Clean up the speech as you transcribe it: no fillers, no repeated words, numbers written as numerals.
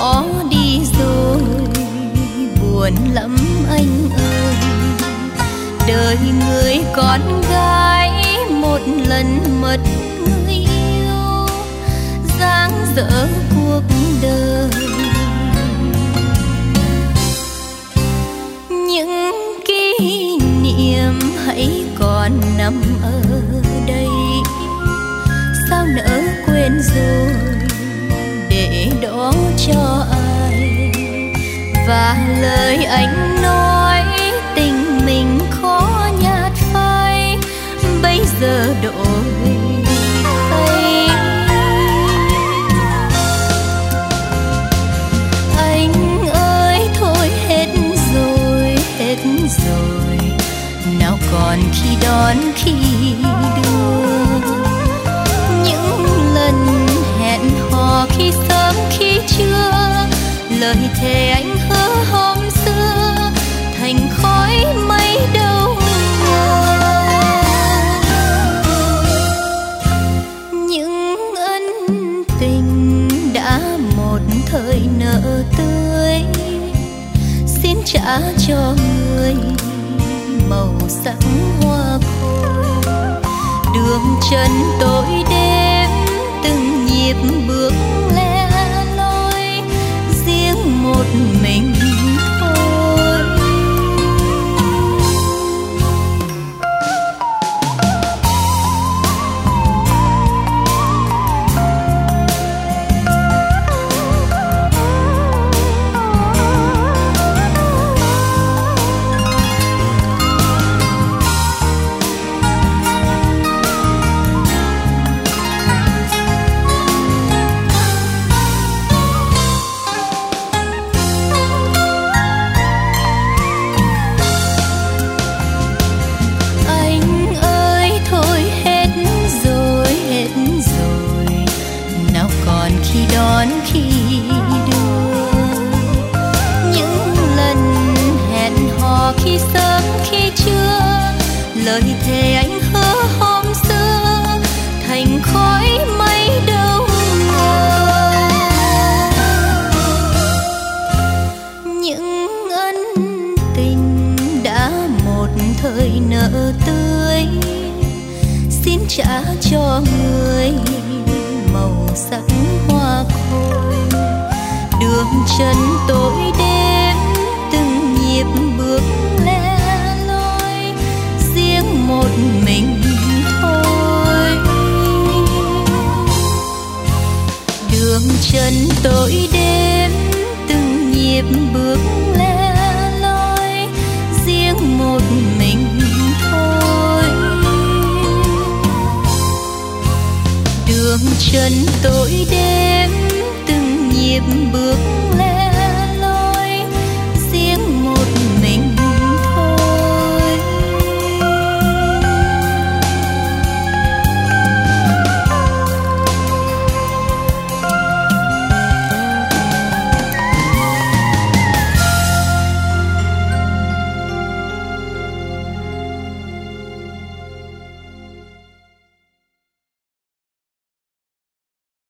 bỏ đi rồi, buồn lắm anh ơi. Đời người con gái một lần mất người yêu, dang dở cuộc đời. Những kỷ niệm hãy còn nằm ở đây, sao nỡ quên rồi để đó cho ai. Và lời anh nói tình mình khó nhạt phai, bây giờ đổi thay. Anh ơi thôi hết rồi, hết rồi, nào còn khi đón khi đưa. Những lần hẹn hò khi sớm khi trưa, lời thề anh hứa hôm xưa thành khói mây đâu ngờ. Những ân tình đã một thời nợ tươi, xin trả cho người màu sắc hoa khôi. Đường chân tối đêm từng nhịp bước lẻ loi, riêng một mình thôi. Đón khi đưa. Những lần hẹn hò khi sớm khi trưa, lời thề anh hứa hôm xưa thành khói mây đâu ngờ. Những ân tình đã một thời nợ tươi, xin trả cho người màu sắc hoa khôi. Đường chân tối đêm từng nhịp bước lẻ loi, riêng một mình thôi. Đường chân tối đêm